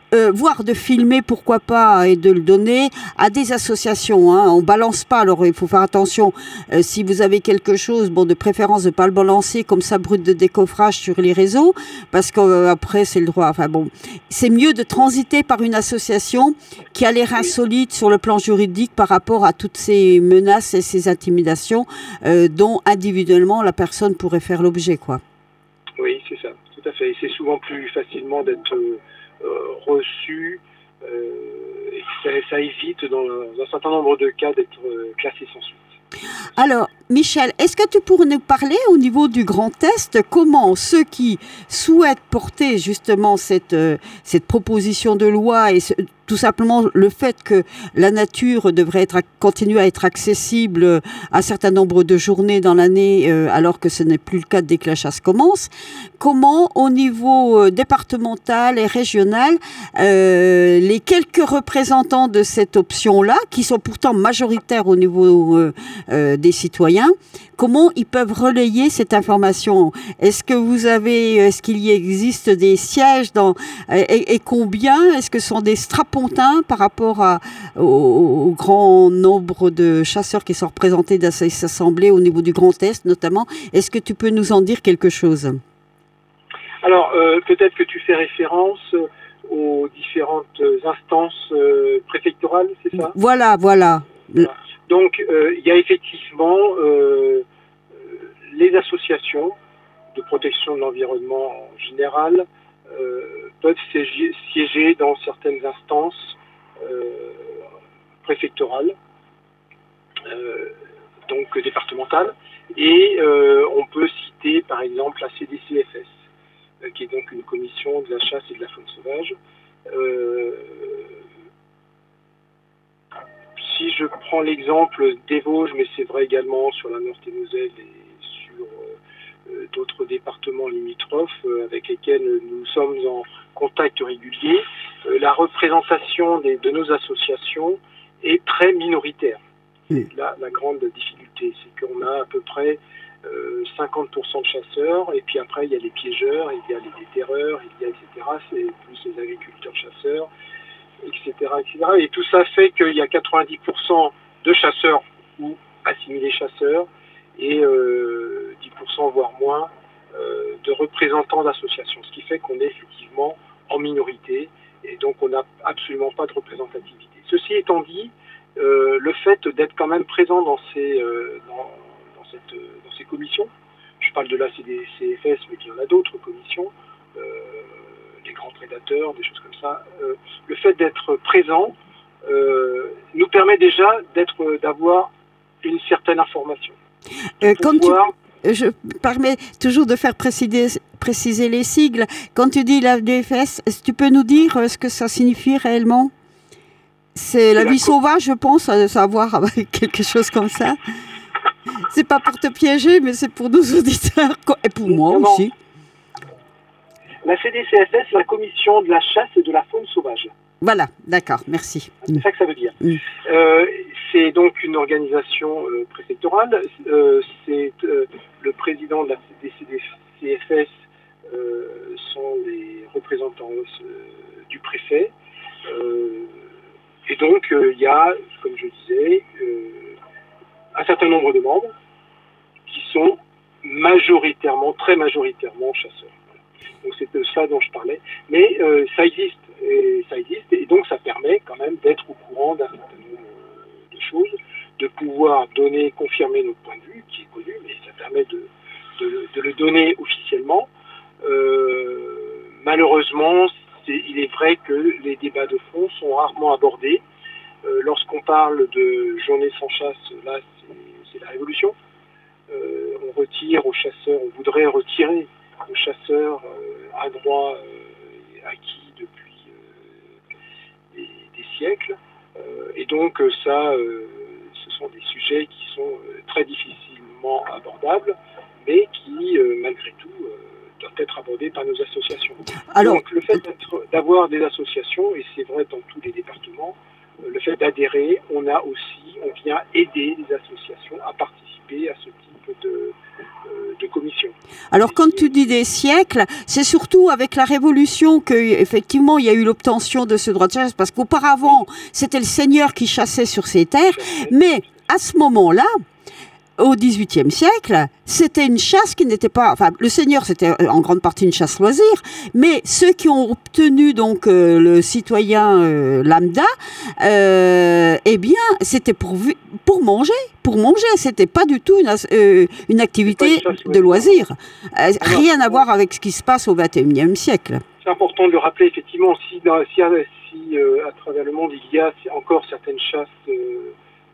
euh, voire de filmer, pourquoi pas, et de le donner à des associations. Hein. On balance pas, alors il faut faire attention. Euh, si vous avez quelque chose, bon, de préférence de pas le balancer comme ça brut de décoffrage sur les réseaux, parce qu'après euh, c'est le droit. Enfin bon, c'est mieux de transiter par une association qui a l'air insolite sur le plan juridique par rapport à toutes ces menaces et ces intimidations euh, dont individuellement la personne pourrait faire l'objet, quoi. Oui, c'est ça, tout à fait. Et c'est souvent plus facilement d'être euh, reçu euh, et ça, ça évite dans, dans un certain nombre de cas d'être euh, classé sans suite. Alors, Michel, est-ce que tu pourrais nous parler au niveau du Grand Est, comment ceux qui souhaitent porter justement cette, euh, cette proposition de loi et ce, tout simplement le fait que la nature devrait être, continuer à être accessible un certain nombre de journées dans l'année euh, alors que ce n'est plus le cas dès que la chasse commence, comment au niveau euh, départemental et régional, euh, les quelques représentants de cette option-là, qui sont pourtant majoritaires au niveau euh, euh, des citoyens, comment ils peuvent relayer cette information? Est-ce que vous avez, est-ce qu'il y existe des sièges dans, et, et combien? Est-ce que ce sont des strapontins par rapport à, au, au grand nombre de chasseurs qui sont représentés dans ces assemblées au niveau du Grand Est notamment? Est-ce que tu peux nous en dire quelque chose? Alors, euh, peut-être que tu fais référence aux différentes instances euh, préfectorales, c'est ça? Voilà, voilà. Voilà. Donc, euh, il y a effectivement euh, les associations de protection de l'environnement en général euh, peuvent siéger, siéger dans certaines instances euh, préfectorales, euh, donc départementales, et euh, on peut citer par exemple la C D C F S, euh, qui est donc une commission de la chasse et de la faune sauvage. Euh, Si je prends l'exemple des Vosges, mais c'est vrai également sur la Meurthe-et-Moselle et sur euh, d'autres départements limitrophes euh, avec lesquels nous sommes en contact régulier, euh, la représentation des, de nos associations est très minoritaire. C'est là la grande difficulté, c'est qu'on a à peu près euh, cinquante pour cent de chasseurs, et puis après il y a les piégeurs, il y a les déterreurs, il y a et cetera. C'est plus les agriculteurs chasseurs, et cetera, et cetera. Et tout ça fait qu'il y a quatre-vingt-dix pour cent de chasseurs ou assimilés chasseurs et euh, dix pour cent voire moins euh, de représentants d'associations, ce qui fait qu'on est effectivement en minorité et donc on n'a absolument pas de représentativité. Ceci étant dit, euh, le fait d'être quand même présent dans ces, euh, dans, dans, cette, dans ces commissions, je parle de la C D C F S, mais il y en a d'autres commissions, euh, des grands prédateurs, des choses comme ça, euh, le fait d'être présent euh, nous permet déjà d'être, d'avoir une certaine information. Euh, quand pouvoir... tu, je permets toujours de faire préciser, préciser les sigles. Quand tu dis la D F S, est-ce que tu peux nous dire ce que ça signifie réellement? C'est la vie sauvage, je pense, à savoir avec quelque chose comme ça. C'est pas pour te piéger, mais c'est pour nos auditeurs et pour moi non, aussi. La C D C F S, la commission de la chasse et de la faune sauvage. Voilà, d'accord, merci. C'est ça que ça veut dire. Mm. Euh, c'est donc une organisation euh, préfectorale. Euh, c'est euh, le président de la C D C F S euh, sont les représentants euh, du préfet. Euh, et donc il euh, y a, comme je disais, euh, un certain nombre de membres qui sont majoritairement, très majoritairement chasseurs. Donc c'est de ça dont je parlais. Mais euh, ça existe, et ça existe, et donc ça permet quand même d'être au courant d'un certain nombre de choses, de pouvoir donner, confirmer notre point de vue, qui est connu, mais ça permet de, de, de le donner officiellement. Euh, malheureusement, c'est, il est vrai que les débats de fond sont rarement abordés. Euh, lorsqu'on parle de journée sans chasse, là c'est, c'est la révolution. Euh, on retire aux chasseurs, on voudrait retirer aux chasseurs euh, un droit euh, acquis depuis euh, des, des siècles. Euh, et donc ça, euh, ce sont des sujets qui sont euh, très difficilement abordables, mais qui, euh, malgré tout, euh, doivent être abordés par nos associations. Alors, donc le fait d'être, d'avoir des associations, et c'est vrai dans tous les départements, euh, le fait d'adhérer, on a aussi, on vient aider les associations à participer à ce type type de, euh, de commission. Alors, quand tu dis des siècles, c'est surtout avec la Révolution qu'effectivement, il y a eu l'obtention de ce droit de chasse, parce qu'auparavant, c'était le seigneur qui chassait sur ses terres, mais à ce moment-là, au dix-huitième siècle, c'était une chasse qui n'était pas... Enfin, le seigneur, c'était en grande partie une chasse loisir, mais ceux qui ont obtenu donc euh, le citoyen euh, lambda, euh, eh bien, c'était pour, pour manger, pour manger. C'était pas du tout une, euh, une activité une chasse, de ouais. loisir. Euh, rien à voir avec ce qui se passe au vingt et unième siècle. C'est important de le rappeler, effectivement, si, dans, si, si euh, à travers le monde, il y a encore certaines chasses... Euh,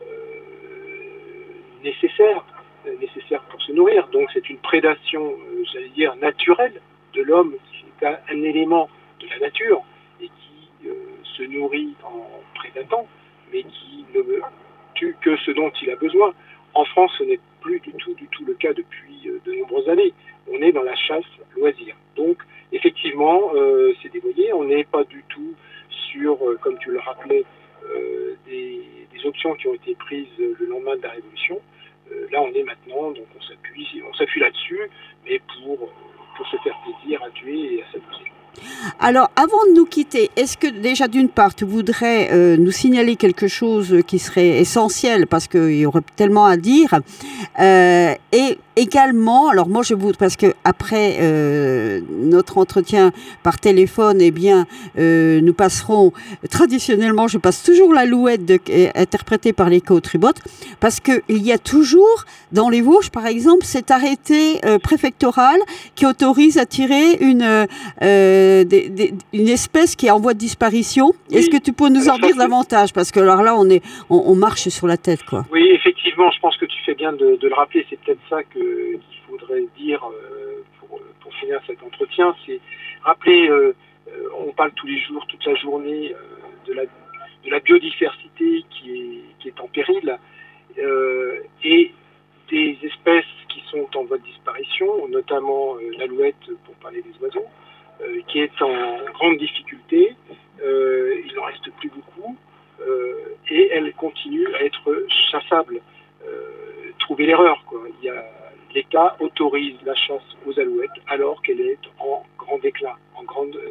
nécessaire, nécessaire pour se nourrir. Donc c'est une prédation, euh, j'allais dire, naturelle de l'homme, qui est un, un élément de la nature et qui euh, se nourrit en prédatant, mais qui ne tue que ce dont il a besoin. En France, ce n'est plus du tout, du tout le cas depuis euh, de nombreuses années. On est dans la chasse loisir. Donc effectivement, euh, c'est dévoyé. On n'est pas du tout sur, euh, comme tu le rappelais, euh, des, des options qui ont été prises le lendemain de la Révolution. Euh, là, on est maintenant, donc on s'appuie, on s'appuie là-dessus, mais pour, pour se faire plaisir, à tuer et à s'amuser. Alors, avant de nous quitter, est-ce que déjà d'une part, tu voudrais euh, nous signaler quelque chose qui serait essentiel, parce qu'il y aurait tellement à dire, euh, et également, alors moi je voudrais, parce que après euh, notre entretien par téléphone, eh bien, euh, nous passerons, traditionnellement, je passe toujours l'Alouette de, euh, interprétée par les Cauthribot, parce qu'il y a toujours, dans les Vosges par exemple, cet arrêté euh, préfectoral qui autorise à tirer une, euh, des, des, une espèce qui est en voie de disparition. Oui. Est-ce que tu peux nous alors, en dire davantage? Parce que alors là, on, est, on, on marche sur la tête, quoi. Oui, effectivement, je pense que tu fais bien de, de le rappeler, c'est peut-être ça que qu'il faudrait dire euh, pour, pour finir cet entretien, c'est rappeler, euh, on parle tous les jours, toute la journée euh, de, la, de la biodiversité qui est, qui est en péril euh, et des espèces qui sont en voie de disparition, notamment euh, l'alouette pour parler des oiseaux, euh, qui est en grande difficulté, euh, il n'en reste plus beaucoup euh, et elle continue à être chassable. Euh, trouver l'erreur, quoi. Il y a, l'État autorise la chasse aux alouettes alors qu'elle est en grand déclin, en grande, euh,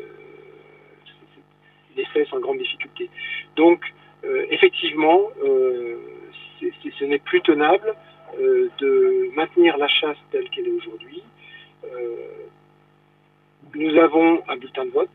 une espèce en grande difficulté. Donc, euh, effectivement, euh, c'est, c'est, ce n'est plus tenable euh, de maintenir la chasse telle qu'elle est aujourd'hui. Euh, nous avons un bulletin de vote,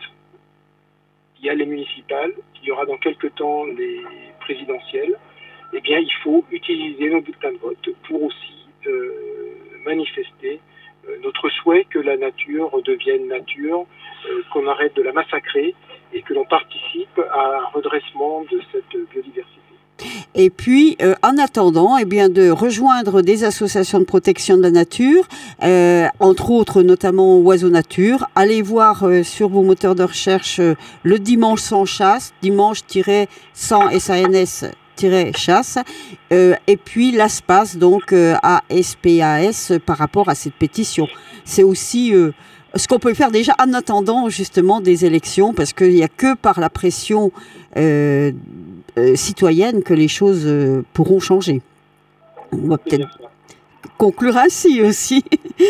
il y a les municipales, il y aura dans quelques temps les présidentielles. Eh bien, il faut utiliser nos bulletins de vote pour aussi euh, manifester euh, notre souhait que la nature redevienne nature, euh, qu'on arrête de la massacrer et que l'on participe à un redressement de cette biodiversité. Et puis, euh, en attendant, eh bien, de rejoindre des associations de protection de la nature, euh, entre autres, notamment Oiseaux Nature. Allez voir euh, sur vos moteurs de recherche euh, le Dimanche sans chasse, dimanche-sans S A N S chasse, euh, et puis l'ASPAS, donc euh, A S P A S, par rapport à cette pétition. C'est aussi euh, ce qu'on peut faire déjà en attendant justement des élections, parce qu'il n'y a que par la pression euh, euh, citoyenne que les choses euh, pourront changer. On va peut-être conclure ainsi aussi.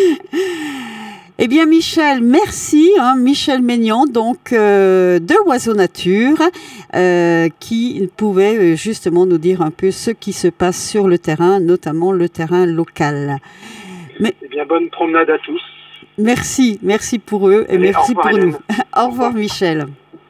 Eh bien, Michel, merci. Hein, Michel Maignan, donc euh, de Oiseaux Nature, euh, qui pouvait euh, justement nous dire un peu ce qui se passe sur le terrain, notamment le terrain local. Mais, eh bien, bonne promenade à tous. Merci, merci pour eux et Allez, merci pour Hélène. Nous. Au, au revoir, revoir, Michel.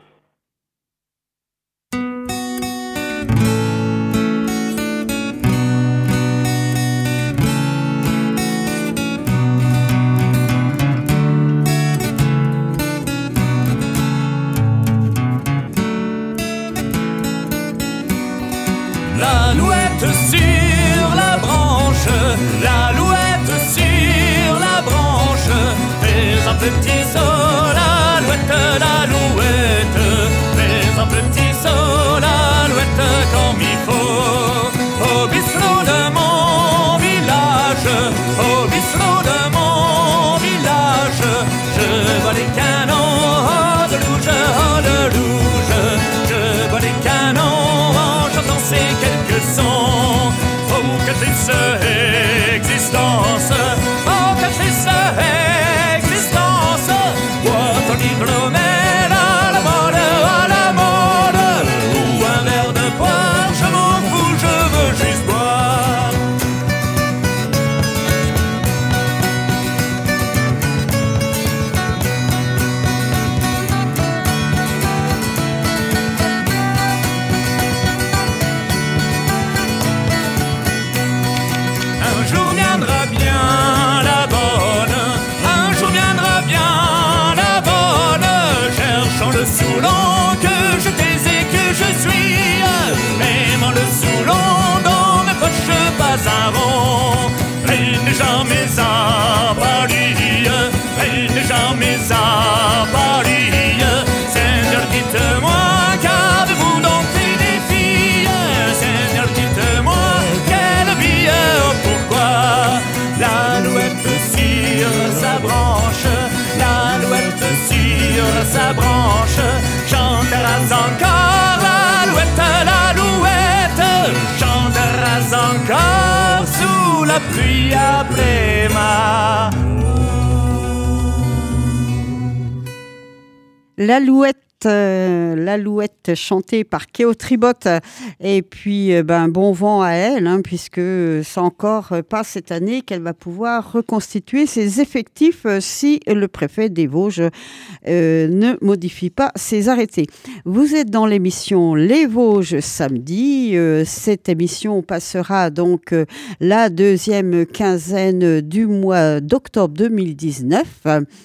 L'alouette sur la branche, l'alouette sur la branche, fais un petit saut, l'alouette, l'alouette. s'en vont. Elle n'est jamais à Paris, elle n'est jamais à Paris. Seigneur, dites-moi, qu'avez-vous donc fait des filles? Seigneur, dites-moi, quelle vie, pourquoi? L'alouette sur sa branche, l'alouette sur sa branche, chanteras encore l'alouette, l'alouette, chanteras encore sous la pluie après ma. L'alouette, euh, l'alouette chantée par Kéo Tribot, et puis euh, ben, bon vent à elle, hein, puisque c'est encore pas cette année qu'elle va pouvoir reconstituer ses effectifs euh, si le préfet des Vosges euh, ne modifie pas ses arrêtés. Vous êtes dans l'émission Les Vosges samedi. Euh, cette émission passera donc euh, la deuxième quinzaine du mois d'octobre deux mille dix-neuf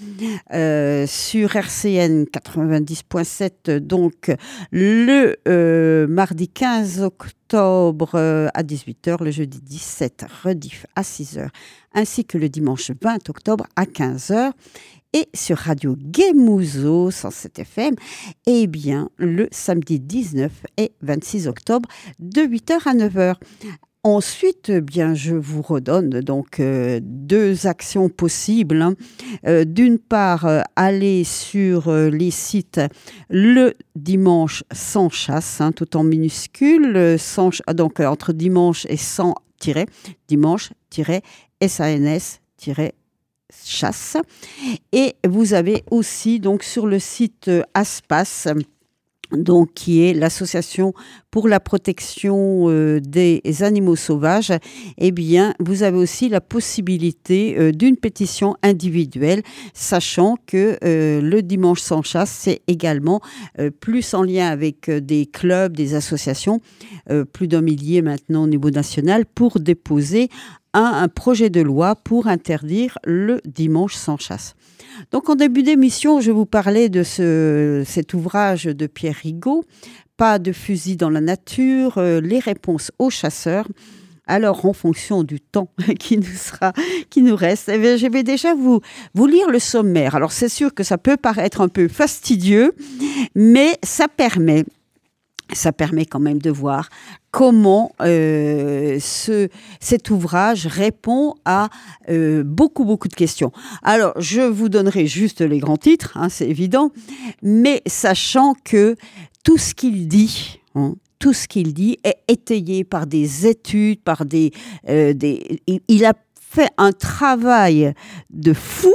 euh, sur R C N quatre-vingt-dix point sept, donc le euh, mardi quinze octobre euh, à dix-huit heures, le jeudi dix-sept, rediff à six heures, ainsi que le dimanche vingt octobre à quinze heures. Et sur Radio Guémouzo cent sept F M, eh bien, le samedi dix-neuf et vingt-six octobre, de huit heures à neuf heures. Ensuite, eh bien, je vous redonne donc euh, deux actions possibles. Hein. Euh, d'une part, euh, aller sur euh, les sites le dimanche sans chasse, hein, tout en minuscule, euh, sans, donc euh, entre dimanche et sans tiret, dimanche tiret S A N S tiret chasse. Et vous avez aussi donc sur le site euh, Aspas, donc qui est l'association pour la protection euh, des animaux sauvages, eh bien, vous avez aussi la possibilité euh, d'une pétition individuelle, sachant que euh, le dimanche sans chasse, c'est également euh, plus en lien avec euh, des clubs, des associations, euh, plus d'un millier maintenant au niveau national, pour déposer un, un projet de loi pour interdire le dimanche sans chasse. Donc, en début d'émission, je vous parlais de ce, cet ouvrage de Pierre Rigaud, « Pas de fusil dans la nature, euh, les réponses aux chasseurs ». Alors, en fonction du temps qui nous sera, qui nous reste, eh bien, je vais déjà vous, vous lire le sommaire. Alors, c'est sûr que ça peut paraître un peu fastidieux, mais ça permet... Ça permet quand même de voir comment euh, ce, cet ouvrage répond à euh, beaucoup, beaucoup de questions. Alors, je vous donnerai juste les grands titres, hein, c'est évident, mais sachant que tout ce qu'il dit... Hein, tout ce qu'il dit est étayé par des études, par des... Euh, des il a fait un travail de fou,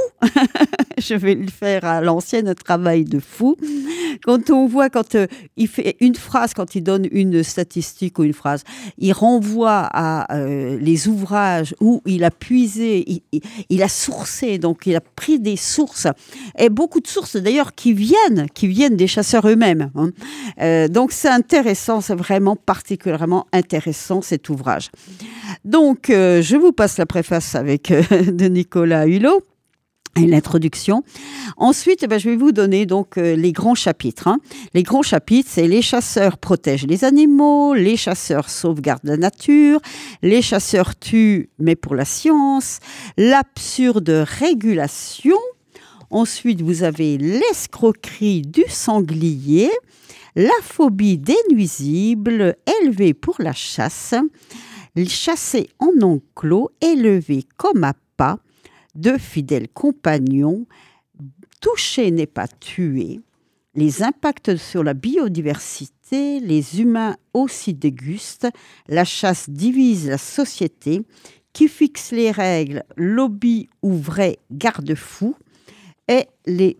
je vais le faire à l'ancienne, un travail de fou. Quand on voit, quand euh, il fait une phrase, quand il donne une statistique ou une phrase, il renvoie à euh, les ouvrages où il a puisé, il, il, il a sourcé, donc il a pris des sources, et beaucoup de sources d'ailleurs qui viennent, qui viennent des chasseurs eux-mêmes. Hein. Euh, donc c'est intéressant, c'est vraiment particulièrement intéressant cet ouvrage. Donc euh, je vous passe la préface avec euh, de Nicolas Hulot. Et l'introduction. Ensuite, eh ben, je vais vous donner donc euh, les grands chapitres. Hein. Les grands chapitres, c'est les chasseurs protègent les animaux, les chasseurs sauvegardent la nature, les chasseurs tuent mais pour la science, l'absurde régulation. Ensuite, vous avez l'escroquerie du sanglier, la phobie des nuisibles, élevés pour la chasse, chasser en enclos, élevés comme à pas, de fidèles compagnons, toucher n'est pas tuer, les impacts sur la biodiversité, les humains aussi dégustent, la chasse divise la société, qui fixe les règles, lobby ou vrai garde-fou, et les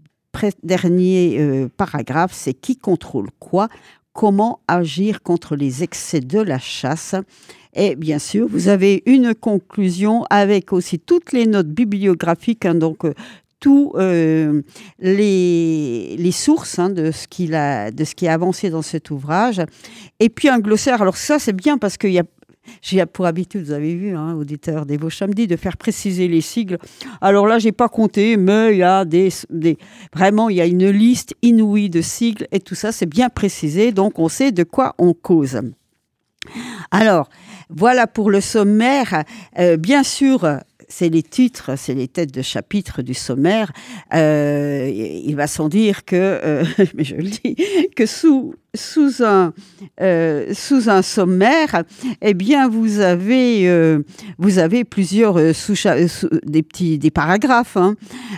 derniers euh, paragraphes, c'est qui contrôle quoi, comment agir contre les excès de la chasse. Et bien sûr, vous avez une conclusion avec aussi toutes les notes bibliographiques, hein, donc euh, tous euh, les, les sources hein, de, ce qu'il a, de ce qui est avancé dans cet ouvrage. Et puis un glossaire. Alors ça, c'est bien parce qu'il y a J'ai pour habitude, vous avez vu, hein, auditeurs des Vosges samedi, de faire préciser les sigles. Alors là, j'ai pas compté, mais il y a des, des, vraiment, il y a une liste inouïe de sigles et tout ça, c'est bien précisé, donc on sait de quoi on cause. Alors, Voilà pour le sommaire. Euh, bien sûr, c'est les titres, c'est les têtes de chapitre du sommaire. Euh, il va sans dire que, euh, mais je le dis, que sous sous un euh, sous un sommaire, eh bien vous avez euh, vous avez plusieurs euh, sous, sous des petits des paragraphes. Hein.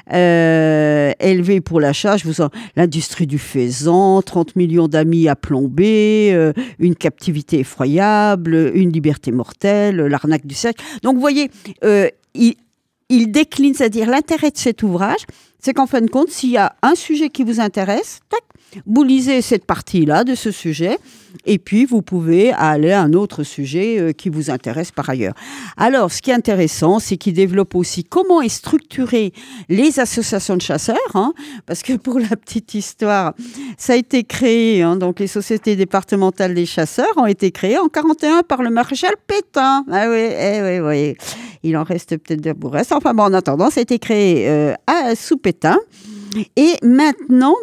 Euh, élevé pour l'achat, je vous en l'industrie du faisan, trente millions d'amis à plomber, euh, une captivité effroyable, une liberté mortelle, l'arnaque du siècle. Donc vous voyez. Euh, Il, il décline, c'est-à-dire l'intérêt de cet ouvrage, c'est qu'en fin de compte, s'il y a un sujet qui vous intéresse, tac, vous lisez cette partie-là de ce sujet, et puis vous pouvez aller à un autre sujet euh, qui vous intéresse par ailleurs. Alors, ce qui est intéressant, c'est qu'il développe aussi comment est structurée les associations de chasseurs, hein, parce que pour la petite histoire, ça a été créé, hein, donc les sociétés départementales des chasseurs ont été créées en quarante et un par le maréchal Pétain. Ah oui, eh oui, oui. Il en reste peut-être de pour reste. Enfin bon, en attendant, ça a été créé euh, à, sous Pétain. Et maintenant,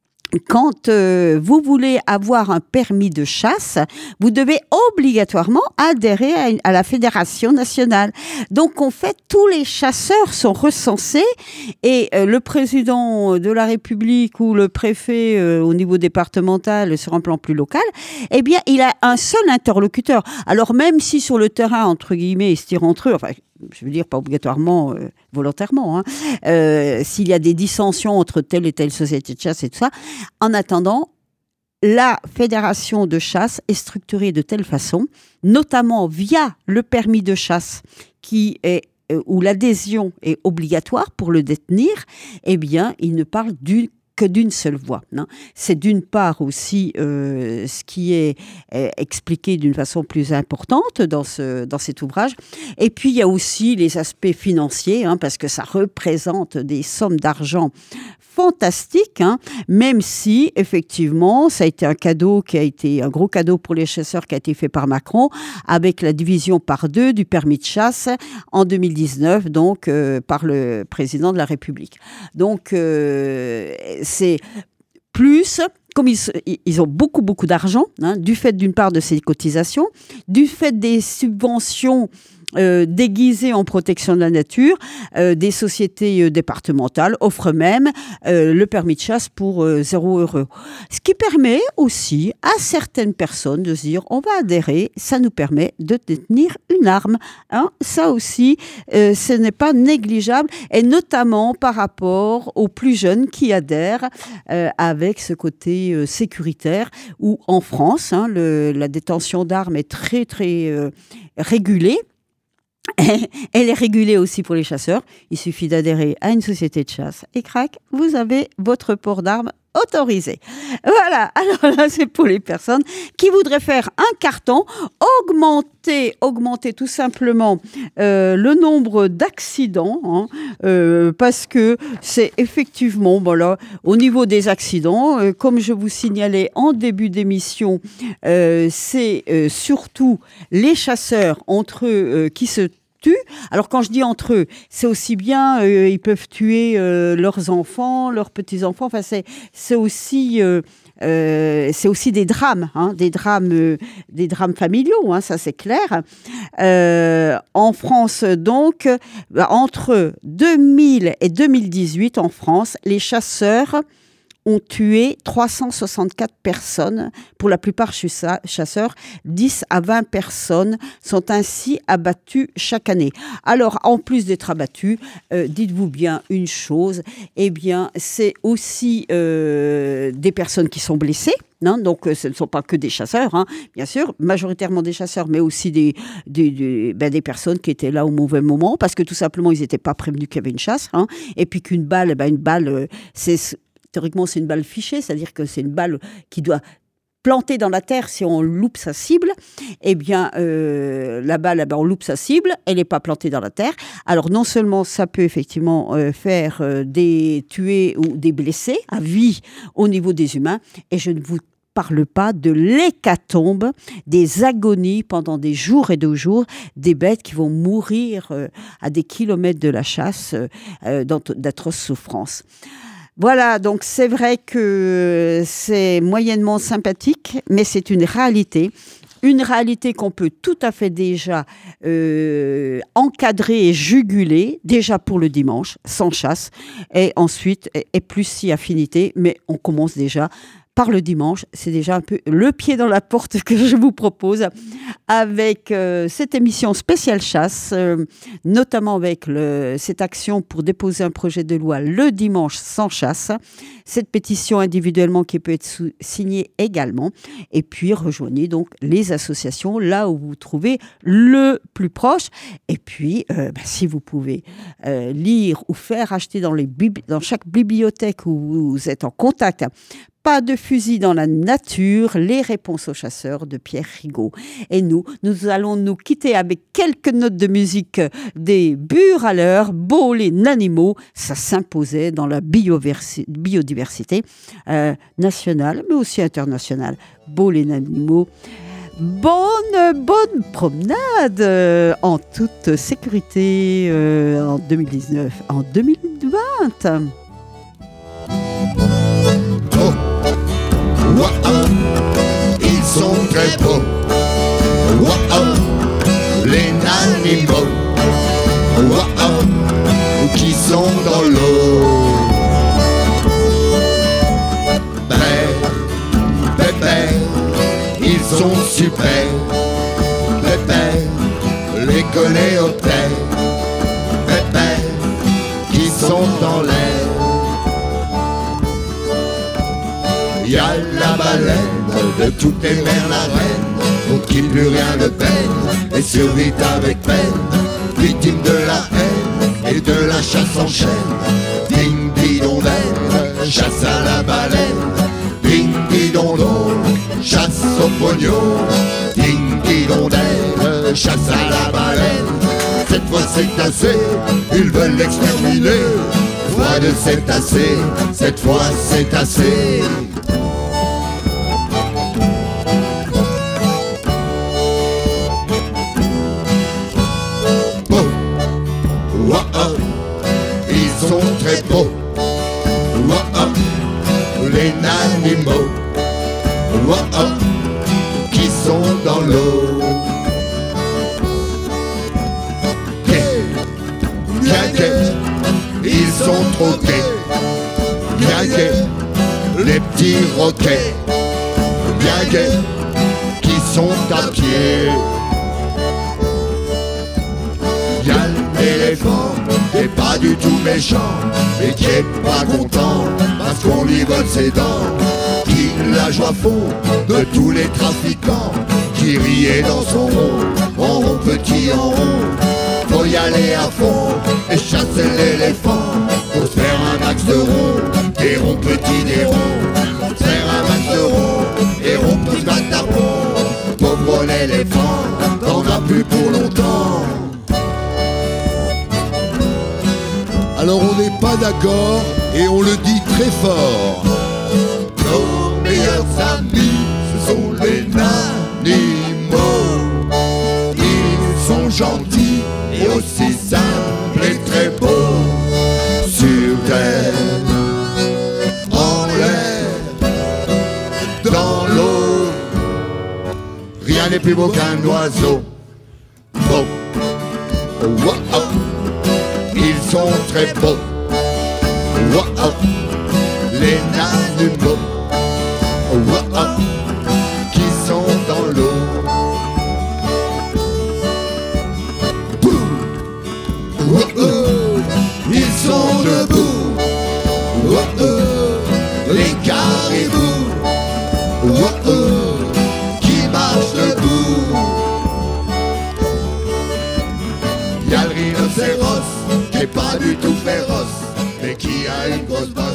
quand euh, vous voulez avoir un permis de chasse, vous devez obligatoirement adhérer à, une, à la Fédération nationale. Donc, en fait, tous les chasseurs sont recensés et euh, le président de la République ou le préfet euh, au niveau départemental sur un plan plus local, eh bien, il a un seul interlocuteur. Alors, même si sur le terrain, entre guillemets, ils se tirent entre eux, enfin, je veux dire pas obligatoirement, euh, volontairement, hein, euh, s'il y a des dissensions entre telle et telle société de chasse et tout ça, en attendant, la fédération de chasse est structurée de telle façon, notamment via le permis de chasse qui est euh, où l'adhésion est obligatoire pour le détenir, eh bien, il ne parle d'une que d'une seule voix. Hein. C'est d'une part aussi euh, ce qui est, est expliqué d'une façon plus importante dans, ce, dans cet ouvrage. Et puis, il y a aussi les aspects financiers, hein, parce que ça représente des sommes d'argent fantastiques, hein, même si, effectivement, ça a été un cadeau qui a été un gros cadeau pour les chasseurs qui a été fait par Macron, avec la division par deux du permis de chasse en deux mille dix-neuf, donc euh, par le président de la République. Donc, euh, c'est plus, comme ils, ils ont beaucoup, beaucoup d'argent, hein, du fait d'une part de ces cotisations, du fait des subventions euh, déguisées en protection de la nature, euh, des sociétés euh, départementales offrent même euh, le permis de chasse pour euh, zéro euro. Ce qui permet aussi à certaines personnes de se dire on va adhérer, ça nous permet de détenir une arme. Hein. Ça aussi, euh, ce n'est pas négligeable, et notamment par rapport aux plus jeunes qui adhèrent euh, avec ce côté euh, sécuritaire, où en France, hein, le, la détention d'armes est très, très euh, régulée. Elle est régulée aussi pour les chasseurs. Il suffit d'adhérer à une société de chasse et crac, vous avez votre port d'armes autorisé. Voilà, alors là, c'est pour les personnes qui voudraient faire un carton, augmenter, augmenter tout simplement euh, le nombre d'accidents, hein, euh, parce que c'est effectivement, voilà, au niveau des accidents, euh, comme je vous signalais en début d'émission, euh, c'est euh, surtout les chasseurs entre eux euh, qui se tuent. Alors quand je dis entre eux, c'est aussi bien, euh, ils peuvent tuer euh, leurs enfants, leurs petits-enfants, enfin c'est, c'est aussi... Euh, Euh, c'est aussi des drames, hein, des drames, euh, des drames familiaux, hein, ça c'est clair. Euh, en France, donc, entre deux mille et deux mille dix-huit, en France, les chasseurs ont tué trois cent soixante-quatre personnes, pour la plupart chasseurs. dix à vingt personnes sont ainsi abattues chaque année. Alors, en plus d'être abattus, euh, dites-vous bien une chose, eh bien, c'est aussi euh, des personnes qui sont blessées. Non, donc, euh, ce ne sont pas que des chasseurs, hein, bien sûr, majoritairement des chasseurs, mais aussi des, des, des, ben, des personnes qui étaient là au mauvais moment, parce que tout simplement, ils n'étaient pas prévenus qu'il y avait une chasse, hein, et puis qu'une balle, ben, une balle, euh, c'est... Théoriquement, c'est une balle fichée, c'est-à-dire que c'est une balle qui doit planter dans la terre si on loupe sa cible. Eh bien, euh, la balle, eh bien, on loupe sa cible, elle n'est pas plantée dans la terre. Alors, non seulement ça peut effectivement euh, faire euh, des tués ou des blessés à vie au niveau des humains, et je ne vous parle pas de l'hécatombe, des agonies pendant des jours et deux jours, des bêtes qui vont mourir euh, à des kilomètres de la chasse euh, d'atroces souffrances. Voilà, donc c'est vrai que c'est moyennement sympathique, mais c'est une réalité. Une réalité qu'on peut tout à fait déjà euh, encadrer et juguler, déjà pour le dimanche, sans chasse, et ensuite, et, et plus si affinité, mais on commence déjà par le dimanche. C'est déjà un peu le pied dans la porte que je vous propose avec euh, cette émission spéciale chasse, euh, notamment avec le, cette action pour déposer un projet de loi le dimanche sans chasse, cette pétition individuellement qui peut être sou- signée également, et puis rejoignez donc les associations là où vous vous trouvez le plus proche, et puis euh, bah, si vous pouvez euh, lire ou faire acheter dans, les bibli- dans chaque bibliothèque où vous êtes en contact. Pas de fusil dans la nature, les réponses aux chasseurs de Pierre Rigaud. Et nous, nous allons nous quitter avec quelques notes de musique des Buraleurs, beaux les animaux. Ça s'imposait dans la bioversi- biodiversité euh, nationale, mais aussi internationale. Beaux les animaux. Bonne, bonne promenade euh, en toute sécurité euh, en deux mille dix-neuf, en deux mille vingt. Oh, wow, ils sont très beaux. Wow, les animaux. Wow, qui sont dans l'eau. Pépé, pépé, ils sont super. Pépé, les connaît au thé. Pépé, qui sont dans l'air. Y'a la baleine de toutes les mers, la reine, pour qui plus rien ne peine, et survit avec peine, victime de la haine et de la chasse en chaîne. Ding didondaine, chasse à la baleine, ding didondon, chasse au pognon. Ding didondaine, chasse à la baleine, cette fois c'est assez, ils veulent l'exterminer. Fois de c'est assez, cette fois c'est assez. Ils sont très beaux, wow, les animaux, wow, qui sont dans l'eau. Gay, bien gay, ils sont trop gays, bien gay, les petits roquets, bien gays, qui sont à pied. Y'a l'éléphant qui est pas du tout méchant, mais qui est pas content parce qu'on lui vole ses dents. Qui la joie fond de tous les trafiquants, qui riait dans son rond, en rond petit en rond. Faut y aller à fond et chasser l'éléphant. Faut se faire un max de rond, des ronds petits des ronds. Faire un max de rond, et rond peut se battre à fond. Pauvre l'éléphant, t'en as plus pour longtemps. Alors on n'est pas d'accord et on le dit très fort. Nos meilleurs amis, ce sont les animaux. Ils sont gentils et aussi simples et très beaux. Sur terre, en l'air, dans l'eau, rien n'est plus beau qu'un oiseau. Beau, wow, oh. Ils sont très beaux, wow, les animaux, wow, qui sont dans l'eau. Wow, ils sont debout, wow, les caribous, wow, qui marchent debout. Y'a le rhinocéros qui est pas du tout féroce, mais qui a une grosse barbe.